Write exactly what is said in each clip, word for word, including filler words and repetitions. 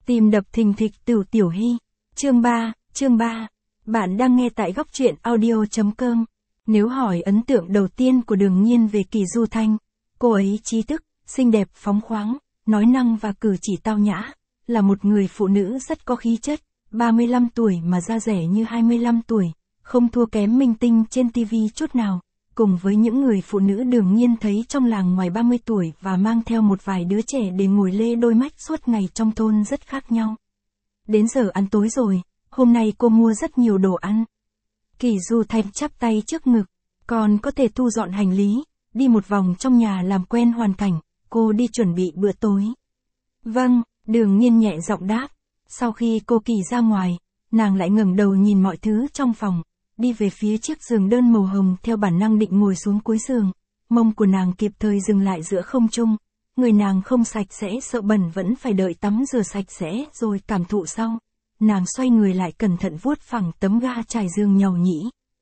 Tim đập thình thịch Tửu Tiểu Hy. Chương ba, chương ba. Bạn đang nghe tại góc truyện audio.com. Nếu hỏi ấn tượng đầu tiên của Đường Nhiên về Kỳ Du Thanh, cô ấy trí thức, xinh đẹp, phóng khoáng, nói năng và cử chỉ tao nhã, là một người phụ nữ rất có khí chất, ba mươi lăm tuổi mà da dẻ như hai mươi lăm tuổi, không thua kém minh tinh trên ti vi chút nào. Cùng với những người phụ nữ Đường Nhiên thấy trong làng ngoài ba mươi tuổi và mang theo một vài đứa trẻ để ngồi lê đôi mách suốt ngày trong thôn rất khác nhau. Đến giờ ăn tối rồi, hôm nay cô mua rất nhiều đồ ăn. Kỳ Du Thanh chắp tay trước ngực, còn có thể thu dọn hành lý, đi một vòng trong nhà làm quen hoàn cảnh, cô đi chuẩn bị bữa tối. Vâng, Đường Nhiên nhẹ giọng đáp. Sau khi cô Kỳ ra ngoài, nàng lại ngẩng đầu nhìn mọi thứ trong phòng, đi về phía chiếc giường đơn màu hồng theo bản năng định ngồi xuống cuối giường. Mông của nàng kịp thời dừng lại giữa không trung, người nàng không sạch sẽ sợ bẩn vẫn phải đợi tắm rửa sạch sẽ rồi cảm thụ sau. Nàng xoay người lại cẩn thận vuốt phẳng tấm ga trải giường nhàu nhĩ.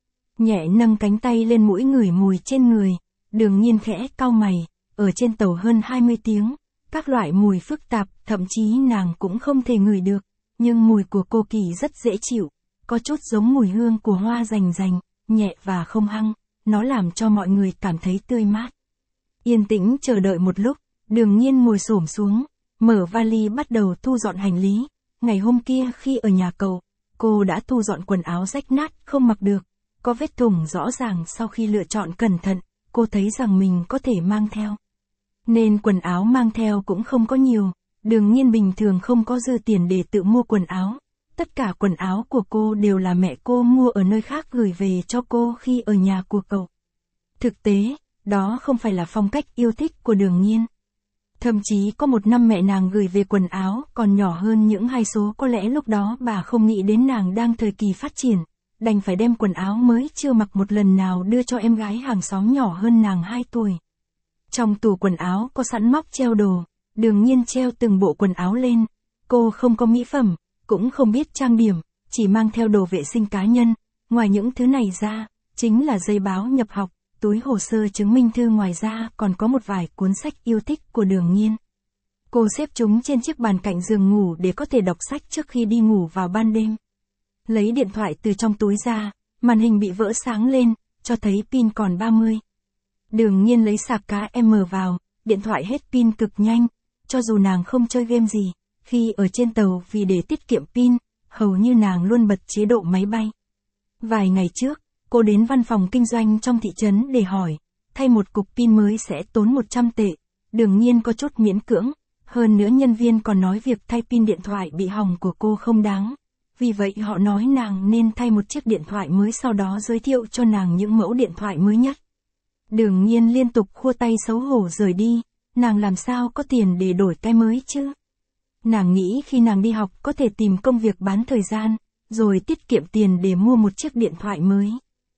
Nhẹ nâng cánh tay lên mũi ngửi mùi trên người, Đường Nhiên khẽ cau mày, ở trên tàu hơn hai mươi tiếng, các loại mùi phức tạp, thậm chí nàng cũng không thể ngửi được, nhưng mùi của cô Kỳ rất dễ chịu, có chút giống mùi hương của hoa rành rành, nhẹ và không hăng, nó làm cho mọi người cảm thấy tươi mát. Yên tĩnh chờ đợi một lúc, Đường Nhiên ngồi xổm xuống, mở vali bắt đầu thu dọn hành lý. Ngày hôm kia khi ở nhà cậu, cô đã thu dọn quần áo rách nát không mặc được, có vết thủng rõ ràng. Sau khi lựa chọn cẩn thận, cô thấy rằng mình có thể mang theo. Nên quần áo mang theo cũng không có nhiều, Đường Nhiên bình thường không có dư tiền để tự mua quần áo. Tất cả quần áo của cô đều là mẹ cô mua ở nơi khác gửi về cho cô khi ở nhà của cậu. Thực tế, đó không phải là phong cách yêu thích của Đường Nhiên. Thậm chí có một năm mẹ nàng gửi về quần áo còn nhỏ hơn những hai số, có lẽ lúc đó bà không nghĩ đến nàng đang thời kỳ phát triển, đành phải đem quần áo mới chưa mặc một lần nào đưa cho em gái hàng xóm nhỏ hơn nàng hai tuổi. Trong tủ quần áo có sẵn móc treo đồ, Đường Nhiên treo từng bộ quần áo lên. Cô không có mỹ phẩm, cũng không biết trang điểm, chỉ mang theo đồ vệ sinh cá nhân. Ngoài những thứ này ra, chính là giấy báo nhập học, túi hồ sơ chứng minh thư, ngoài ra còn có một vài cuốn sách yêu thích của Đường Nhiên. Cô xếp chúng trên chiếc bàn cạnh giường ngủ để có thể đọc sách trước khi đi ngủ vào ban đêm. Lấy điện thoại từ trong túi ra, màn hình bị vỡ sáng lên, cho thấy pin còn ba mươi. Đường Nhiên lấy sạc cá em vào, điện thoại hết pin cực nhanh, cho dù nàng không chơi game gì, khi ở trên tàu vì để tiết kiệm pin, hầu như nàng luôn bật chế độ máy bay. Vài ngày trước, cô đến văn phòng kinh doanh trong thị trấn để hỏi, thay một cục pin mới sẽ tốn một trăm tệ, Đường Nhiên có chút miễn cưỡng, hơn nữa nhân viên còn nói việc thay pin điện thoại bị hỏng của cô không đáng, vì vậy họ nói nàng nên thay một chiếc điện thoại mới, sau đó giới thiệu cho nàng những mẫu điện thoại mới nhất. Đường Nhiên liên tục khua tay xấu hổ rời đi, nàng làm sao có tiền để đổi cái mới chứ? Nàng nghĩ khi nàng đi học có thể tìm công việc bán thời gian, rồi tiết kiệm tiền để mua một chiếc điện thoại mới.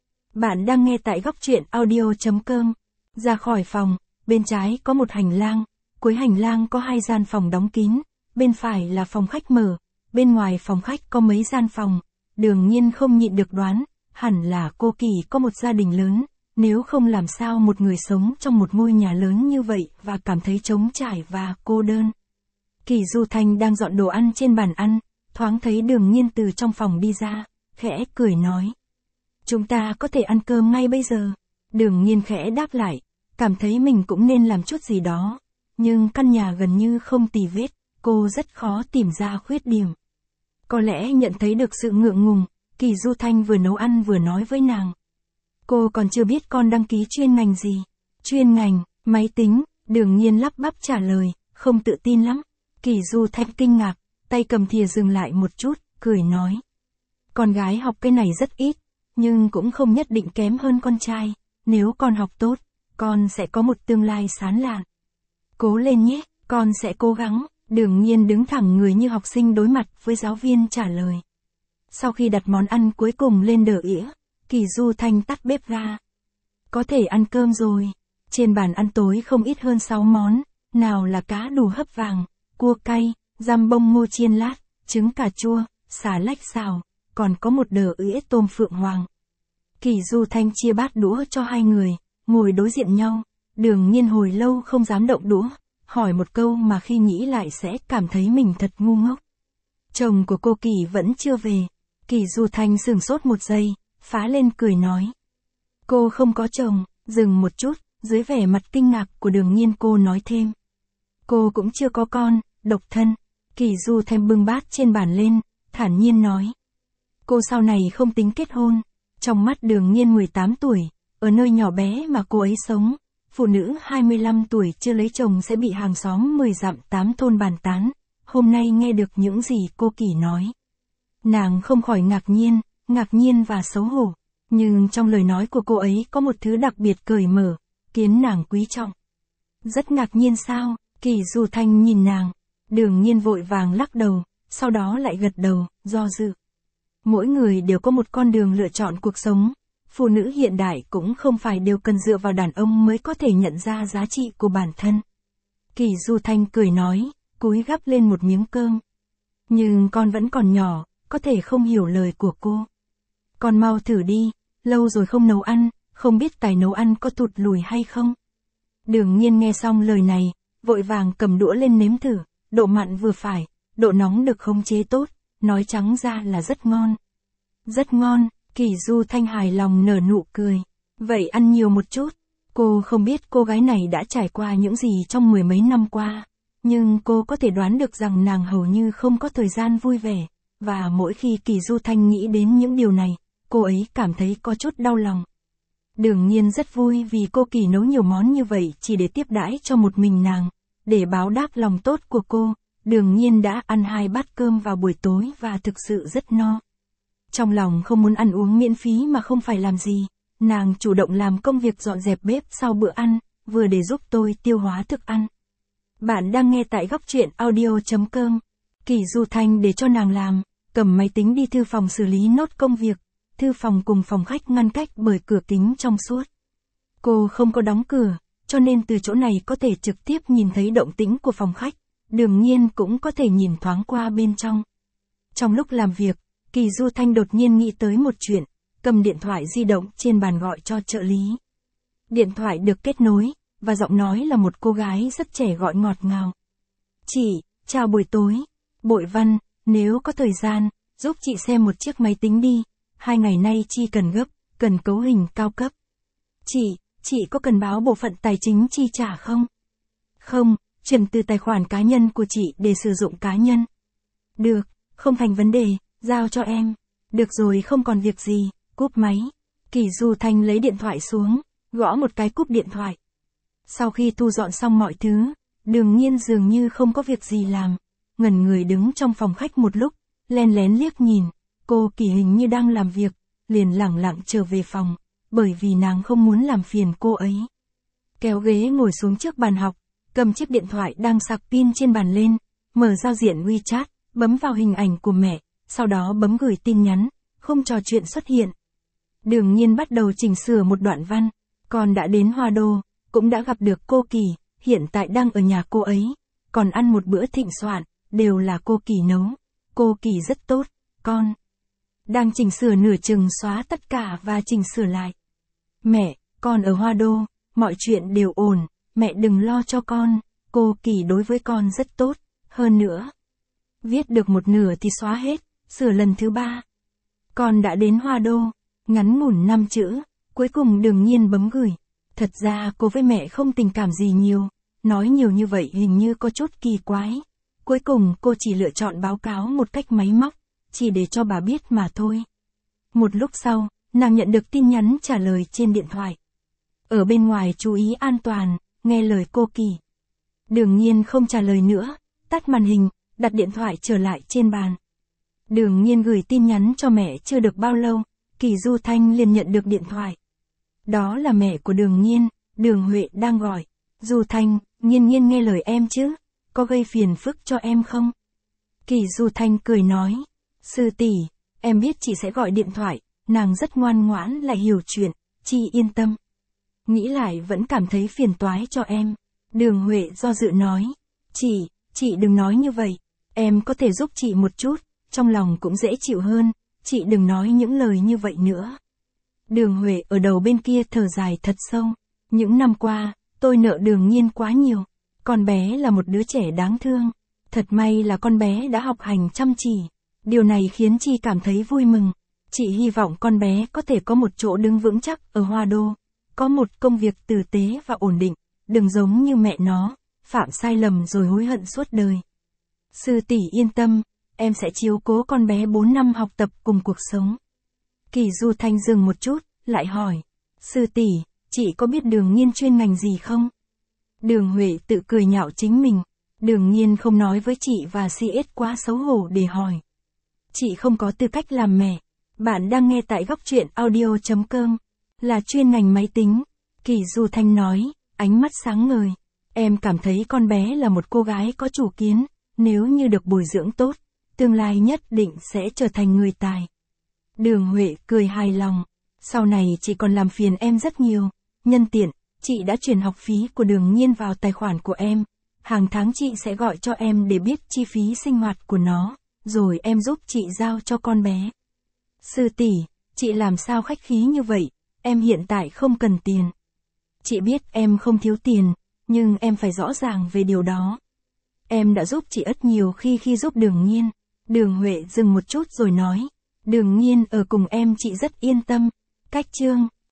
Bạn đang nghe tại góc truyện audio.com. Ra khỏi phòng, bên trái có một hành lang, cuối hành lang có hai gian phòng đóng kín, bên phải là phòng khách mở, bên ngoài phòng khách có mấy gian phòng. Đường Nhiên không nhịn được đoán, hẳn là cô Kỳ có một gia đình lớn, nếu không làm sao một người sống trong một ngôi nhà lớn như vậy và cảm thấy trống trải và cô đơn. Kỳ Du Thanh đang dọn đồ ăn trên bàn ăn, thoáng thấy Đường Nhiên từ trong phòng đi ra, khẽ cười nói. Chúng ta có thể ăn cơm ngay bây giờ. Đường Nhiên khẽ đáp lại, cảm thấy mình cũng nên làm chút gì đó, nhưng căn nhà gần như không tì vết, cô rất khó tìm ra khuyết điểm. Có lẽ nhận thấy được sự ngượng ngùng, Kỳ Du Thanh vừa nấu ăn vừa nói với nàng. Cô còn chưa biết con đăng ký chuyên ngành gì. Chuyên ngành, máy tính, Đường Nhiên lắp bắp trả lời, không tự tin lắm. Kỳ Du Thanh kinh ngạc, tay cầm thìa dừng lại một chút, cười nói. Con gái học cái này rất ít, nhưng cũng không nhất định kém hơn con trai, nếu con học tốt, con sẽ có một tương lai sáng lạn. Cố lên nhé, con sẽ cố gắng. Đường Nhiên đứng thẳng người như học sinh đối mặt với giáo viên trả lời. Sau khi đặt món ăn cuối cùng lên đờ ỉa, Kỳ Du Thanh tắt bếp ga. Có thể ăn cơm rồi. Trên bàn ăn tối không ít hơn sáu món, nào là cá đù hấp vàng, cua cay, giam bông ngô chiên lát, trứng cà chua, xà lách xào, còn có một đờ ỉa tôm phượng hoàng. Kỳ Du Thanh chia bát đũa cho hai người, ngồi đối diện nhau. Đường Nhiên hồi lâu không dám động đũa, hỏi một câu mà khi nghĩ lại sẽ cảm thấy mình thật ngu ngốc. Chồng của cô Kỳ vẫn chưa về. Kỳ Du Thanh sửng sốt một giây, phá lên cười nói. Cô không có chồng, dừng một chút, dưới vẻ mặt kinh ngạc của Đường Nhiên cô nói thêm. Cô cũng chưa có con, độc thân. Kỳ Du Thanh bưng bát trên bàn lên, thản nhiên nói. Cô sau này không tính kết hôn. Trong mắt Đường Nhiên mười tám tuổi, ở nơi nhỏ bé mà cô ấy sống, phụ nữ hai mươi lăm tuổi chưa lấy chồng sẽ bị hàng xóm mười dặm tám thôn bàn tán. Hôm nay nghe được những gì cô Kỳ nói, nàng không khỏi ngạc nhiên, ngạc nhiên và xấu hổ. Nhưng trong lời nói của cô ấy có một thứ đặc biệt cởi mở, khiến nàng quý trọng. Rất ngạc nhiên sao? Kỳ Du Thanh nhìn nàng. Đường Nhiên vội vàng lắc đầu, sau đó lại gật đầu, do dự. Mỗi người đều có một con đường lựa chọn cuộc sống. Phụ nữ hiện đại cũng không phải đều cần dựa vào đàn ông mới có thể nhận ra giá trị của bản thân. Kỳ Du Thanh cười nói, cúi gắp lên một miếng cơm. Nhưng con vẫn còn nhỏ, có thể không hiểu lời của cô. Con mau thử đi, lâu rồi không nấu ăn, không biết tài nấu ăn có tụt lùi hay không. Đường Nhiên nghe xong lời này, vội vàng cầm đũa lên nếm thử, độ mặn vừa phải, độ nóng được khống chế tốt, nói trắng ra là rất ngon. Rất ngon, Kỳ Du Thanh hài lòng nở nụ cười. Vậy ăn nhiều một chút. Cô không biết cô gái này đã trải qua những gì trong mười mấy năm qua, nhưng cô có thể đoán được rằng nàng hầu như không có thời gian vui vẻ, và mỗi khi Kỳ Du Thanh nghĩ đến những điều này, cô ấy cảm thấy có chút đau lòng. Đường Nhiên rất vui vì cô Kỳ nấu nhiều món như vậy chỉ để tiếp đãi cho một mình nàng, để báo đáp lòng tốt của cô. Đường Nhiên đã ăn hai bát cơm vào buổi tối và thực sự rất no. Trong lòng không muốn ăn uống miễn phí mà không phải làm gì, nàng chủ động làm công việc dọn dẹp bếp sau bữa ăn, vừa để giúp tôi tiêu hóa thức ăn. Bạn đang nghe tại góc truyện audio chấm com. Kỳ Du Thanh để cho nàng làm, cầm máy tính đi thư phòng xử lý nốt công việc. Thư phòng cùng phòng khách ngăn cách bởi cửa kính trong suốt. Cô không có đóng cửa, cho nên từ chỗ này có thể trực tiếp nhìn thấy động tĩnh của phòng khách. Đường Nhiên cũng có thể nhìn thoáng qua bên trong. Trong lúc làm việc, Kỳ Du Thanh đột nhiên nghĩ tới một chuyện, cầm điện thoại di động trên bàn gọi cho trợ lý. Điện thoại được kết nối, và giọng nói là một cô gái rất trẻ gọi ngọt ngào. Chị, chào buổi tối. Bội Văn, nếu có thời gian, giúp chị xem một chiếc máy tính đi. Hai ngày nay chi cần gấp, cần cấu hình cao cấp. Chị, chị có cần báo bộ phận tài chính chi trả không? Không, chuyển từ tài khoản cá nhân của chị để sử dụng cá nhân. Được, không thành vấn đề, giao cho em. Được rồi, không còn việc gì, cúp máy. Kỳ Du Thanh lấy điện thoại xuống, gõ một cái cúp điện thoại. Sau khi thu dọn xong mọi thứ, Đường Nhiên dường như không có việc gì làm, ngẩn người đứng trong phòng khách một lúc, len lén liếc nhìn. Cô Kỳ hình như đang làm việc, liền lẳng lặng trở về phòng, bởi vì nàng không muốn làm phiền cô ấy. Kéo ghế ngồi xuống trước bàn học, cầm chiếc điện thoại đang sạc pin trên bàn lên, mở giao diện WeChat, bấm vào hình ảnh của mẹ, sau đó bấm gửi tin nhắn, khung trò chuyện xuất hiện. Đường Nhiên bắt đầu chỉnh sửa một đoạn văn, con đã đến Hoa Đô, cũng đã gặp được cô Kỳ, hiện tại đang ở nhà cô ấy, còn ăn một bữa thịnh soạn, đều là cô Kỳ nấu. Cô Kỳ rất tốt, con. Đang chỉnh sửa nửa chừng xóa tất cả và chỉnh sửa lại. Mẹ, con ở Hoa Đô, mọi chuyện đều ổn, mẹ đừng lo cho con, cô Kỳ đối với con rất tốt, hơn nữa. Viết được một nửa thì xóa hết, sửa lần thứ ba. Con đã đến Hoa Đô, ngắn ngủn năm chữ, cuối cùng Đường Nhiên bấm gửi. Thật ra cô với mẹ không tình cảm gì nhiều, nói nhiều như vậy hình như có chút kỳ quái. Cuối cùng cô chỉ lựa chọn báo cáo một cách máy móc, chỉ để cho bà biết mà thôi. Một lúc sau, nàng nhận được tin nhắn trả lời trên điện thoại. Ở bên ngoài chú ý an toàn, nghe lời cô Kỳ. Đường Nhiên không trả lời nữa, tắt màn hình, đặt điện thoại trở lại trên bàn. Đường Nhiên gửi tin nhắn cho mẹ chưa được bao lâu, Kỳ Du Thanh liền nhận được điện thoại. Đó là mẹ của Đường Nhiên, Đường Huệ đang gọi. Du Thanh, Nhiên Nhiên nghe lời em chứ, có gây phiền phức cho em không? Kỳ Du Thanh cười nói, sư tỷ, em biết chị sẽ gọi điện thoại, nàng rất ngoan ngoãn lại hiểu chuyện, chị yên tâm. Nghĩ lại vẫn cảm thấy phiền toái cho em. Đường Huệ do dự nói, chị, chị đừng nói như vậy, em có thể giúp chị một chút, trong lòng cũng dễ chịu hơn, chị đừng nói những lời như vậy nữa. Đường Huệ ở đầu bên kia thở dài thật sâu, những năm qua, tôi nợ Đường Nhiên quá nhiều, con bé là một đứa trẻ đáng thương, Thật may là con bé đã học hành chăm chỉ. Điều này khiến chị cảm thấy vui mừng. Chị hy vọng con bé có thể có một chỗ đứng vững chắc ở Hoa Đô. Có một công việc tử tế và ổn định. Đừng giống như mẹ nó, phạm sai lầm rồi hối hận suốt đời. Sư tỷ yên tâm, em sẽ chiếu cố con bé bốn năm học tập cùng cuộc sống. Kỳ Du Thanh dừng một chút, lại hỏi. Sư tỷ, chị có biết Đường Nhiên chuyên ngành gì không? Đường Huệ tự cười nhạo chính mình. Đường Nhiên không nói với chị và xê ét quá xấu hổ để hỏi. Chị không có tư cách làm mẹ. Bạn đang nghe tại góc truyện audio chấm com. Là chuyên ngành máy tính. Kỳ Du Thanh nói, ánh mắt sáng ngời. Em cảm thấy con bé là một cô gái có chủ kiến. Nếu như được bồi dưỡng tốt, tương lai nhất định sẽ trở thành người tài. Đường Huệ cười hài lòng. Sau này chị còn làm phiền em rất nhiều. Nhân tiện, chị đã chuyển học phí của Đường Nhiên vào tài khoản của em. Hàng tháng chị sẽ gọi cho em để biết chi phí sinh hoạt của nó, rồi em giúp chị giao cho con bé. Sư tỷ, chị làm sao khách khí như vậy, em hiện tại không cần tiền. Chị biết em không thiếu tiền, nhưng em phải rõ ràng về điều đó. Em đã giúp chị rất nhiều khi khi giúp Đường Nhiên. Đường Huệ dừng một chút rồi nói. Đường Nhiên ở cùng em chị rất yên tâm. Cách chương